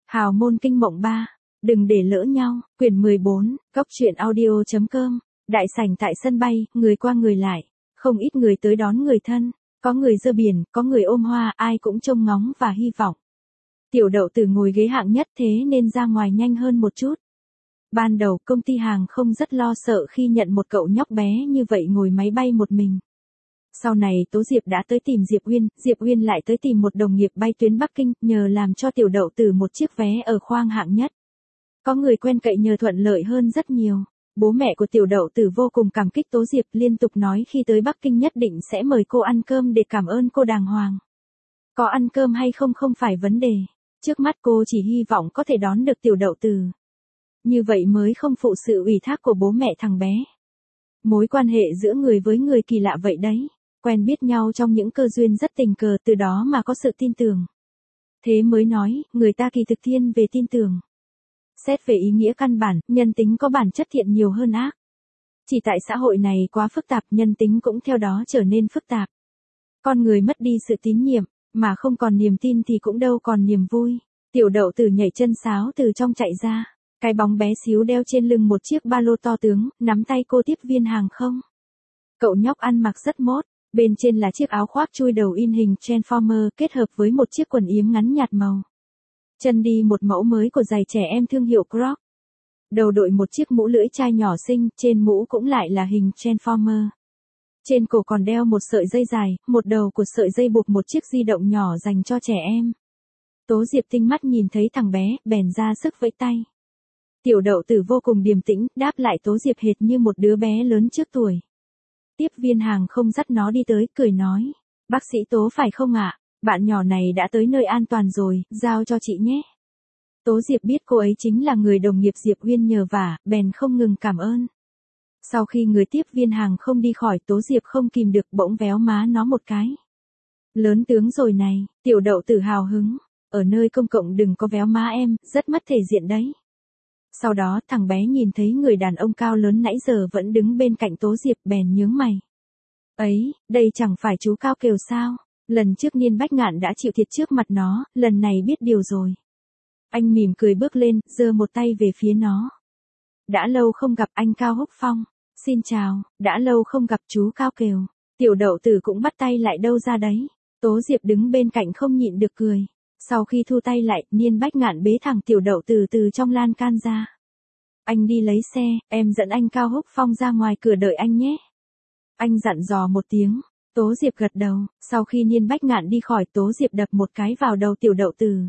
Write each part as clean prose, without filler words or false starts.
Hào môn kinh mộng 3. Đừng để lỡ nhau. Quyển 14. Góc truyện audio.com. Đại sảnh tại sân bay, người qua người lại. Không ít người tới đón người thân. Có người dơ biển, có người ôm hoa, ai cũng trông ngóng và hy vọng. Tiểu Đậu Tử ngồi ghế hạng nhất thế nên ra ngoài nhanh hơn một chút. Ban đầu công ty hàng không rất lo sợ khi nhận một cậu nhóc bé như vậy ngồi máy bay một mình. Sau này Tố Diệp đã tới tìm Diệp Uyên lại tới tìm một đồng nghiệp bay tuyến Bắc Kinh, nhờ làm cho Tiểu Đậu Tử một chiếc vé ở khoang hạng nhất. Có người quen cậy nhờ thuận lợi hơn rất nhiều. Bố mẹ của Tiểu Đậu Tử vô cùng cảm kích Tố Diệp, liên tục nói khi tới Bắc Kinh nhất định sẽ mời cô ăn cơm để cảm ơn cô đàng hoàng. Có ăn cơm hay không không phải vấn đề. Trước mắt cô chỉ hy vọng có thể đón được Tiểu Đậu Tử. Như vậy mới không phụ sự ủy thác của bố mẹ thằng bé. Mối quan hệ giữa người với người kỳ lạ vậy đấy. Quen biết nhau trong những cơ duyên rất tình cờ, từ đó mà có sự tin tưởng. Thế mới nói, người ta kỳ thực thiên về tin tưởng. Xét về ý nghĩa căn bản, nhân tính có bản chất thiện nhiều hơn ác. Chỉ tại xã hội này quá phức tạp, nhân tính cũng theo đó trở nên phức tạp. Con người mất đi sự tín nhiệm, mà không còn niềm tin thì cũng đâu còn niềm vui. Tiểu Đậu Tử nhảy chân sáo từ trong chạy ra. Cái bóng bé xíu đeo trên lưng một chiếc ba lô to tướng, nắm tay cô tiếp viên hàng không. Cậu nhóc ăn mặc rất mốt, bên trên là chiếc áo khoác chui đầu in hình Transformer kết hợp với một chiếc quần yếm ngắn nhạt màu. Chân đi một mẫu mới của giày trẻ em thương hiệu Crocs. Đầu đội một chiếc mũ lưỡi chai nhỏ xinh, trên mũ cũng lại là hình Transformer. Trên cổ còn đeo một sợi dây dài, một đầu của sợi dây buộc một chiếc di động nhỏ dành cho trẻ em. Tố Diệp tinh mắt nhìn thấy thằng bé, bèn ra sức vẫy tay. Tiểu Đậu Tử vô cùng điềm tĩnh, đáp lại Tố Diệp hệt như một đứa bé lớn trước tuổi. Tiếp viên hàng không dắt nó đi tới, cười nói. Bác sĩ Tố phải không ạ? Bạn nhỏ này đã tới nơi an toàn rồi, giao cho chị nhé. Tố Diệp biết cô ấy chính là người đồng nghiệp Diệp Uyên nhờ vả, bèn không ngừng cảm ơn. Sau khi người tiếp viên hàng không đi khỏi, Tố Diệp không kìm được bỗng véo má nó một cái. Lớn tướng rồi này, Tiểu Đậu Tử hào hứng. Ở nơi công cộng đừng có véo má em, rất mất thể diện đấy. Sau đó thằng bé nhìn thấy người đàn ông cao lớn nãy giờ vẫn đứng bên cạnh Tố Diệp, bèn nhướng mày. Ấy, đây chẳng phải chú Cao Kiều sao? Lần trước Niên Bách Ngạn đã chịu thiệt trước mặt nó, lần này biết điều rồi. Anh mỉm cười bước lên, giơ một tay về phía nó. Đã lâu không gặp anh Cao Húc Phong. Xin chào, đã lâu không gặp chú Cao Kiều. Tiểu Đậu Tử cũng bắt tay lại đâu ra đấy. Tố Diệp đứng bên cạnh không nhịn được cười. Sau khi thu tay lại, Niên Bách Ngạn bế thẳng Tiểu Đậu Tử từ trong lan can ra. Anh đi lấy xe, em dẫn anh Cao Húc Phong ra ngoài cửa đợi anh nhé. Anh dặn dò một tiếng. Tố Diệp gật đầu. Sau khi Niên Bách Ngạn đi khỏi, Tố Diệp đập một cái vào đầu Tiểu Đậu Tử.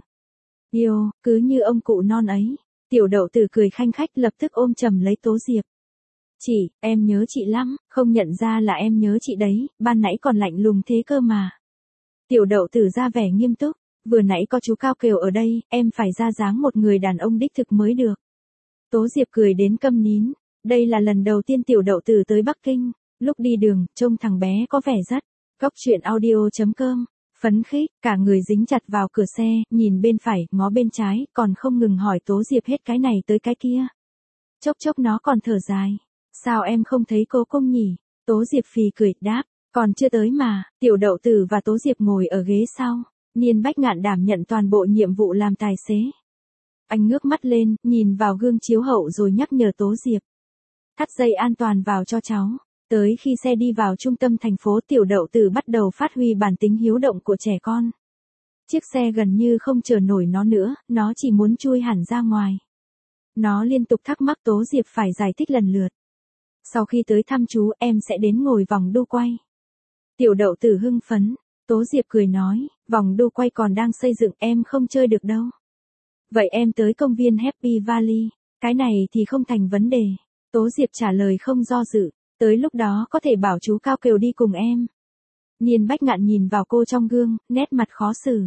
Yêu, cứ như ông cụ non ấy. Tiểu Đậu Tử cười khanh khách, lập tức ôm chầm lấy Tố Diệp. Chị, em nhớ chị lắm, không nhận ra là em nhớ chị đấy, ban nãy còn lạnh lùng thế cơ mà. Tiểu Đậu Tử ra vẻ nghiêm túc. Vừa nãy có chú Cao Kiều ở đây, em phải ra dáng một người đàn ông đích thực mới được. Tố Diệp cười đến câm nín. Đây là lần đầu tiên Tiểu Đậu Tử tới Bắc Kinh. Lúc đi đường, trông thằng bé có vẻ rất. Góc truyện audio.com. Phấn khích, cả người dính chặt vào cửa xe, nhìn bên phải, ngó bên trái, còn không ngừng hỏi Tố Diệp hết cái này tới cái kia. Chốc chốc nó còn thở dài. Sao em không thấy cô công nhỉ? Tố Diệp phì cười, đáp. Còn chưa tới mà. Tiểu Đậu Tử và Tố Diệp ngồi ở ghế sau. Niên Bách Ngạn đảm nhận toàn bộ nhiệm vụ làm tài xế. Anh ngước mắt lên, nhìn vào gương chiếu hậu rồi nhắc nhở Tố Diệp. Thắt dây an toàn vào cho cháu. Tới khi xe đi vào trung tâm thành phố, Tiểu Đậu Tử bắt đầu phát huy bản tính hiếu động của trẻ con. Chiếc xe gần như không chở nổi nó nữa, nó chỉ muốn chui hẳn ra ngoài. Nó liên tục thắc mắc, Tố Diệp phải giải thích lần lượt. Sau khi tới thăm chú, em sẽ đến ngồi vòng đu quay. Tiểu Đậu Tử hưng phấn. Tố Diệp cười nói, vòng đu quay còn đang xây dựng, em không chơi được đâu. Vậy em tới công viên Happy Valley, cái này thì không thành vấn đề. Tố Diệp trả lời không do dự, tới lúc đó có thể bảo chú Cao Kiều đi cùng em. Niên Bách Ngạn nhìn vào cô trong gương, nét mặt khó xử.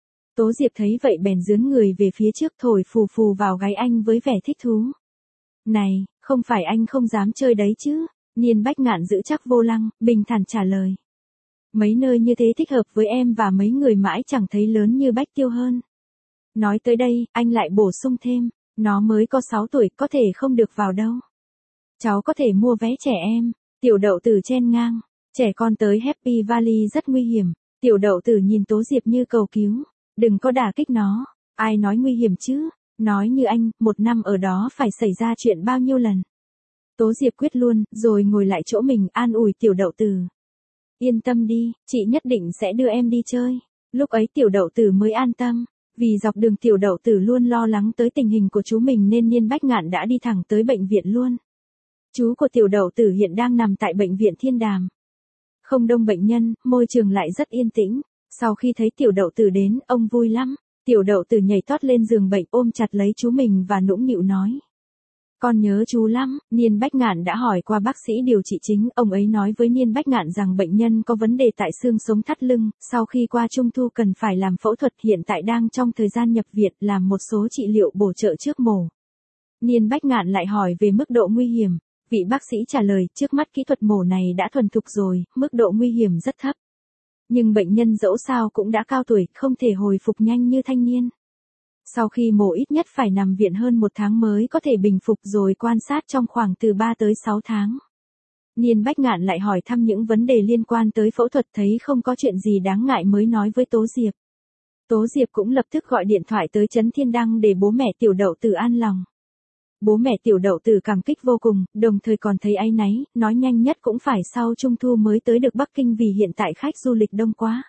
Tố Diệp thấy vậy bèn giương người về phía trước, thổi phù phù vào gáy anh với vẻ thích thú. Này, không phải anh không dám chơi đấy chứ? Niên Bách Ngạn giữ chắc vô lăng, bình thản trả lời. Mấy nơi như thế thích hợp với em và mấy người mãi chẳng thấy lớn như Bách Tiêu hơn. Nói tới đây, anh lại bổ sung thêm, nó mới có 6 tuổi, có thể không được vào đâu. Cháu có thể mua vé trẻ em. Tiểu Đậu Tử chen ngang, trẻ con tới Happy Valley rất nguy hiểm. Tiểu Đậu Tử nhìn Tố Diệp như cầu cứu, đừng có đả kích nó. Ai nói nguy hiểm chứ? Nói như anh, 1 năm ở đó phải xảy ra chuyện bao nhiêu lần? Tố Diệp quyết luôn, rồi ngồi lại chỗ mình an ủi Tiểu Đậu Tử. Yên tâm đi, chị nhất định sẽ đưa em đi chơi. Lúc ấy Tiểu Đậu Tử mới an tâm. Vì dọc đường Tiểu Đậu Tử luôn lo lắng tới tình hình của chú mình nên Niên Bách Ngạn đã đi thẳng tới bệnh viện luôn. Chú của Tiểu Đậu Tử hiện đang nằm tại bệnh viện Thiên Đàm. Không đông bệnh nhân, môi trường lại rất yên tĩnh. Sau khi thấy Tiểu Đậu Tử đến, ông vui lắm. Tiểu Đậu Tử nhảy tót lên giường bệnh ôm chặt lấy chú mình và nũng nịu nói. Con nhớ chú lắm. Niên Bách Ngạn đã hỏi qua bác sĩ điều trị chính, ông ấy nói với Niên Bách Ngạn rằng bệnh nhân có vấn đề tại xương sống thắt lưng, sau khi qua Trung thu cần phải làm phẫu thuật, hiện tại đang trong thời gian nhập viện, làm một số trị liệu bổ trợ trước mổ. Niên Bách Ngạn lại hỏi về mức độ nguy hiểm. Vị bác sĩ trả lời, trước mắt kỹ thuật mổ này đã thuần thục rồi, mức độ nguy hiểm rất thấp. Nhưng bệnh nhân dẫu sao cũng đã cao tuổi, không thể hồi phục nhanh như thanh niên. Sau khi mổ ít nhất phải nằm viện hơn 1 tháng mới có thể bình phục, rồi quan sát trong khoảng từ 3 tới 6 tháng. Niên Bách Ngạn lại hỏi thăm những vấn đề liên quan tới phẫu thuật, thấy không có chuyện gì đáng ngại mới nói với Tố Diệp. Tố Diệp cũng lập tức gọi điện thoại tới Trấn Thiên Đăng để bố mẹ Tiểu Đậu Tử an lòng. Bố mẹ Tiểu Đậu Tử cảm kích vô cùng, đồng thời còn thấy áy náy, nói nhanh nhất cũng phải sau Trung thu mới tới được Bắc Kinh vì hiện tại khách du lịch đông quá.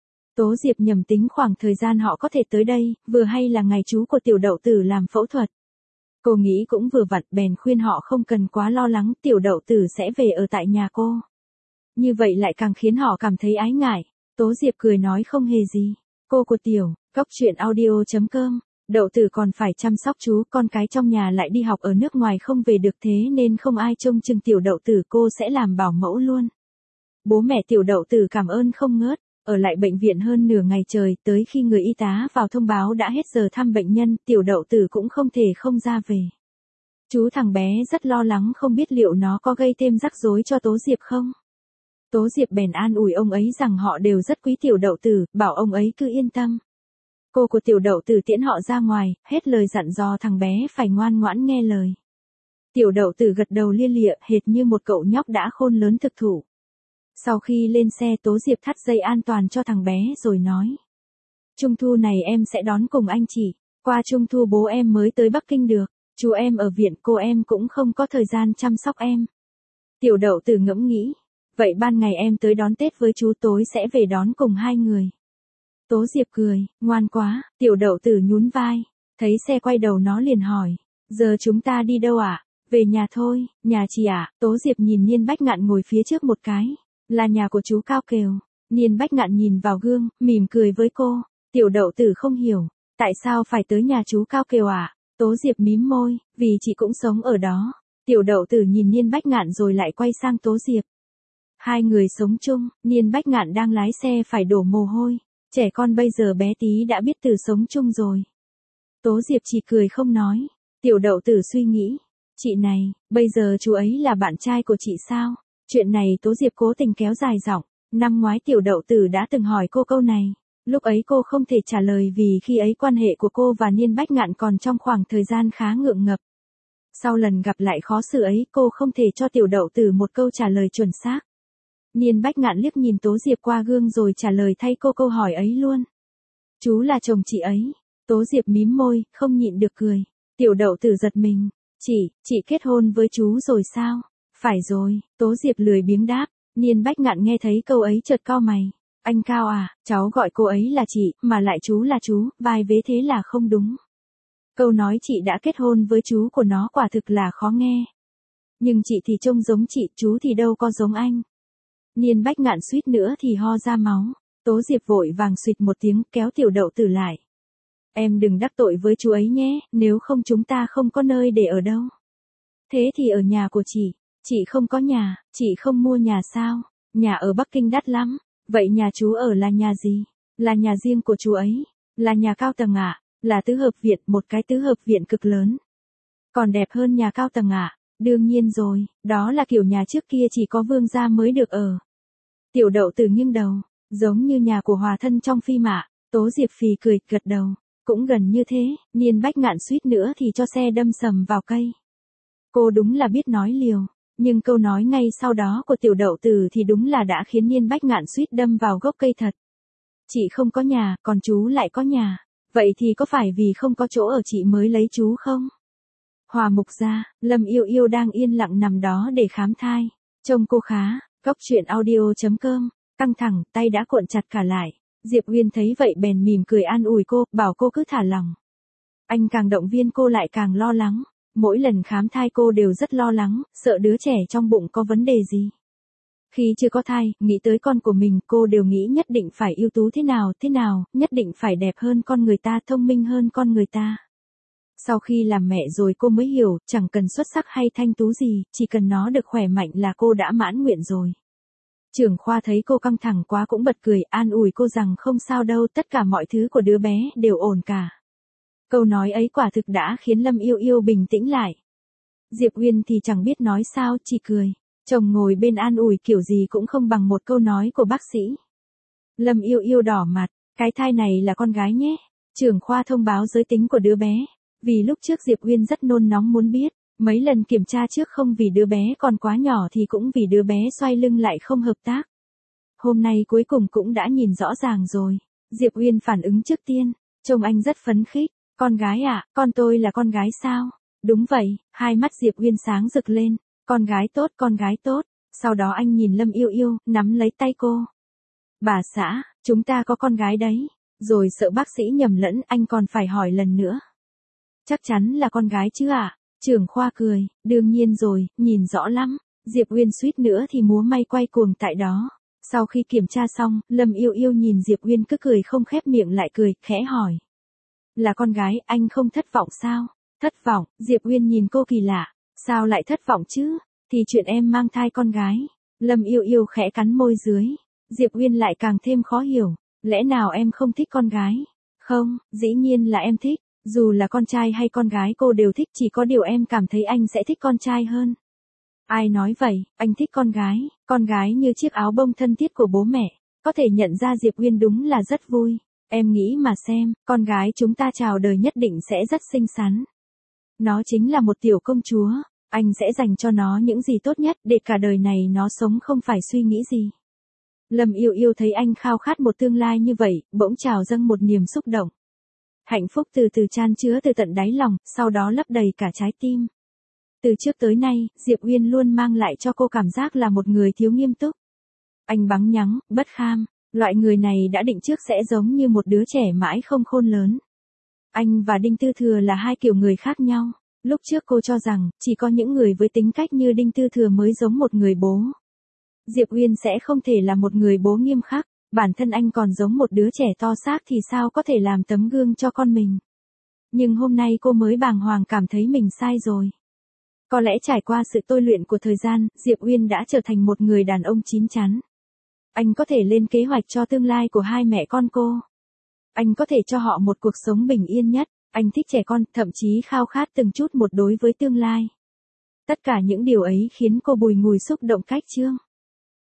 Tố Diệp nhầm tính khoảng thời gian họ có thể tới đây, vừa hay là ngày chú của Tiểu Đậu Tử làm phẫu thuật. Cô nghĩ cũng vừa vặn, bèn khuyên họ không cần quá lo lắng, Tiểu Đậu Tử sẽ về ở tại nhà cô. Như vậy lại càng khiến họ cảm thấy ái ngại. Tố Diệp cười nói không hề gì. Cô của Tiểu, coctruyện.audio.com, Đậu Tử còn phải chăm sóc chú, con cái trong nhà lại đi học ở nước ngoài không về được, thế nên không ai trông chừng Tiểu Đậu Tử, cô sẽ làm bảo mẫu luôn. Bố mẹ Tiểu Đậu Tử cảm ơn không ngớt. Ở lại bệnh viện hơn nửa ngày trời, tới khi người y tá vào thông báo đã hết giờ thăm bệnh nhân, Tiểu Đậu Tử cũng không thể không ra về. Chú thằng bé rất lo lắng không biết liệu nó có gây thêm rắc rối cho Tố Diệp không. Tố Diệp bèn an ủi ông ấy rằng họ đều rất quý Tiểu Đậu Tử, bảo ông ấy cứ yên tâm. Cô của Tiểu Đậu Tử tiễn họ ra ngoài, hết lời dặn dò thằng bé phải ngoan ngoãn nghe lời. Tiểu Đậu Tử gật đầu lia lịa, hệt như một cậu nhóc đã khôn lớn thực thụ. Sau khi lên xe, Tố Diệp thắt dây an toàn cho thằng bé rồi nói. Trung thu này em sẽ đón cùng anh chị. Qua Trung thu bố em mới tới Bắc Kinh được. Chú em ở viện, cô em cũng không có thời gian chăm sóc em. Tiểu Đậu Tử ngẫm nghĩ. Vậy ban ngày em tới đón Tết với chú, tối sẽ về đón cùng 2 người. Tố Diệp cười, ngoan quá. Tiểu Đậu Tử nhún vai. Thấy xe quay đầu nó liền hỏi. Giờ chúng ta đi đâu ạ? Về nhà thôi. Nhà chị ạ? Tố Diệp nhìn Niên Bách Ngạn ngồi phía trước một cái. Là nhà của chú Cao Kiều. Niên Bách Ngạn nhìn vào gương, mỉm cười với cô. Tiểu Đậu Tử không hiểu. Tại sao phải tới nhà chú Cao Kiều ạ? Tố Diệp mím môi, vì chị cũng sống ở đó. Tiểu Đậu Tử nhìn Niên Bách Ngạn rồi lại quay sang Tố Diệp. 2 người sống chung, Niên Bách Ngạn đang lái xe phải đổ mồ hôi. Trẻ con bây giờ bé tí đã biết từ sống chung rồi. Tố Diệp chỉ cười không nói. Tiểu Đậu Tử suy nghĩ. Chị này, bây giờ chú ấy là bạn trai của chị sao? Chuyện này Tố Diệp cố tình kéo dài giọng. Năm ngoái Tiểu Đậu Tử đã từng hỏi cô câu này. Lúc ấy cô không thể trả lời vì khi ấy quan hệ của cô và Niên Bách Ngạn còn trong khoảng thời gian khá ngượng ngập. Sau lần gặp lại khó xử ấy, cô không thể cho Tiểu Đậu Tử một câu trả lời chuẩn xác. Niên Bách Ngạn liếc nhìn Tố Diệp qua gương rồi trả lời thay cô câu hỏi ấy luôn. Chú là chồng chị ấy. Tố Diệp mím môi, không nhịn được cười. Tiểu Đậu Tử giật mình. Chị kết hôn với chú rồi sao? Phải rồi, Tố Diệp lười biếng đáp. Niên Bách Ngạn nghe thấy câu ấy chợt cau mày. Anh Cao à, cháu gọi cô ấy là chị, mà lại chú là chú, vai vế thế là không đúng. Câu nói chị đã kết hôn với chú của nó quả thực là khó nghe. Nhưng chị thì trông giống chị, chú thì đâu có giống anh. Niên Bách Ngạn suýt nữa thì ho ra máu. Tố Diệp vội vàng xụt một tiếng kéo Tiểu Đậu Tử lại. Em đừng đắc tội với chú ấy nhé, nếu không chúng ta không có nơi để ở đâu. Thế thì ở nhà của chị không có nhà, chị không mua nhà sao? Nhà ở Bắc Kinh đắt lắm. Vậy nhà chú ở là nhà gì? Là nhà riêng của chú ấy. Là nhà cao tầng ạ? Là tứ hợp viện, một cái tứ hợp viện cực lớn. Còn đẹp hơn nhà cao tầng ạ? Đương nhiên rồi, đó là kiểu nhà trước kia chỉ có vương gia mới được ở. Tiểu Đậu Tử nghiêng đầu, giống như nhà của hòa thân trong phim ạ. Tố Diệp phì cười, gật đầu. Cũng gần như thế, Niên Bách Ngạn suýt nữa thì cho xe đâm sầm vào cây. Cô đúng là biết nói liều. Nhưng câu nói ngay sau đó của Tiểu Đậu Tử thì đúng là đã khiến Niên Bách Ngạn suýt đâm vào gốc cây thật. Chị không có nhà, còn chú lại có nhà. Vậy thì có phải vì không có chỗ ở chị mới lấy chú không? Hòa mục gia, Lâm Yêu Yêu đang yên lặng nằm đó để khám thai. Trông cô khá, góc chuyện audio.com, căng thẳng, tay đã cuộn chặt cả lại. Diệp Uyên thấy vậy bèn mỉm cười an ủi cô, bảo cô cứ thả lỏng. Anh càng động viên cô lại càng lo lắng. Mỗi lần khám thai cô đều rất lo lắng, sợ đứa trẻ trong bụng có vấn đề gì. Khi chưa có thai, nghĩ tới con của mình, cô đều nghĩ nhất định phải ưu tú thế nào, nhất định phải đẹp hơn con người ta, thông minh hơn con người ta. Sau khi làm mẹ rồi cô mới hiểu, chẳng cần xuất sắc hay thanh tú gì, chỉ cần nó được khỏe mạnh là cô đã mãn nguyện rồi. Trưởng khoa thấy cô căng thẳng quá cũng bật cười, an ủi cô rằng không sao đâu, tất cả mọi thứ của đứa bé đều ổn cả. Câu nói ấy quả thực đã khiến Lâm Yêu Yêu bình tĩnh lại. Diệp Uyên thì chẳng biết nói sao, chỉ cười. Chồng ngồi bên an ủi kiểu gì cũng không bằng một câu nói của bác sĩ. Lâm Yêu Yêu đỏ mặt, cái thai này là con gái nhé. Trưởng khoa thông báo giới tính của đứa bé. Vì lúc trước Diệp Uyên rất nôn nóng muốn biết, mấy lần kiểm tra trước không vì đứa bé còn quá nhỏ thì cũng vì đứa bé xoay lưng lại không hợp tác. Hôm nay cuối cùng cũng đã nhìn rõ ràng rồi. Diệp Uyên phản ứng trước tiên, trông anh rất phấn khích. Con gái à, con tôi là con gái sao? Đúng vậy, hai mắt Diệp Uyên sáng rực lên. Con gái tốt, con gái tốt. Sau đó anh nhìn Lâm Yêu Yêu, nắm lấy tay cô. Bà xã, chúng ta có con gái đấy. Rồi sợ bác sĩ nhầm lẫn, anh còn phải hỏi lần nữa. Chắc chắn là con gái chứ ạ? Trưởng khoa cười, đương nhiên rồi, nhìn rõ lắm. Diệp Uyên suýt nữa thì múa may quay cuồng tại đó. Sau khi kiểm tra xong, Lâm Yêu Yêu nhìn Diệp Uyên cứ cười không khép miệng lại cười, khẽ hỏi. Là con gái, anh không thất vọng sao? Thất vọng, Diệp Uyên nhìn cô kỳ lạ. Sao lại thất vọng chứ? Thì chuyện em mang thai con gái. Lâm Yêu Yêu khẽ cắn môi dưới. Diệp Uyên lại càng thêm khó hiểu. Lẽ nào em không thích con gái? Không, dĩ nhiên là em thích. Dù là con trai hay con gái cô đều thích, chỉ có điều em cảm thấy anh sẽ thích con trai hơn. Ai nói vậy, anh thích con gái như chiếc áo bông thân thiết của bố mẹ. Có thể nhận ra Diệp Uyên đúng là rất vui. Em nghĩ mà xem, con gái chúng ta chào đời nhất định sẽ rất xinh xắn. Nó chính là một tiểu công chúa, anh sẽ dành cho nó những gì tốt nhất để cả đời này nó sống không phải suy nghĩ gì. Lâm Yêu Yêu thấy anh khao khát một tương lai như vậy, bỗng trào dâng một niềm xúc động. Hạnh phúc từ từ chan chứa từ tận đáy lòng, sau đó lấp đầy cả trái tim. Từ trước tới nay, Diệp Uyên luôn mang lại cho cô cảm giác là một người thiếu nghiêm túc. Anh bắn nhắng, bất kham, loại người này đã định trước sẽ giống như một đứa trẻ mãi không khôn lớn. Anh và Đinh Tư Thừa là hai kiểu người khác nhau. Lúc trước cô cho rằng, chỉ có những người với tính cách như Đinh Tư Thừa mới giống một người bố. Diệp Uyên sẽ không thể là một người bố nghiêm khắc, bản thân anh còn giống một đứa trẻ to xác thì sao có thể làm tấm gương cho con mình. Nhưng hôm nay cô mới bàng hoàng cảm thấy mình sai rồi. Có lẽ trải qua sự tôi luyện của thời gian, Diệp Uyên đã trở thành một người đàn ông chín chắn. Anh có thể lên kế hoạch cho tương lai của hai mẹ con cô. Anh có thể cho họ một cuộc sống bình yên nhất. Anh thích trẻ con, thậm chí khao khát từng chút một đối với tương lai. Tất cả những điều ấy khiến cô bùi ngùi xúc động cách chương.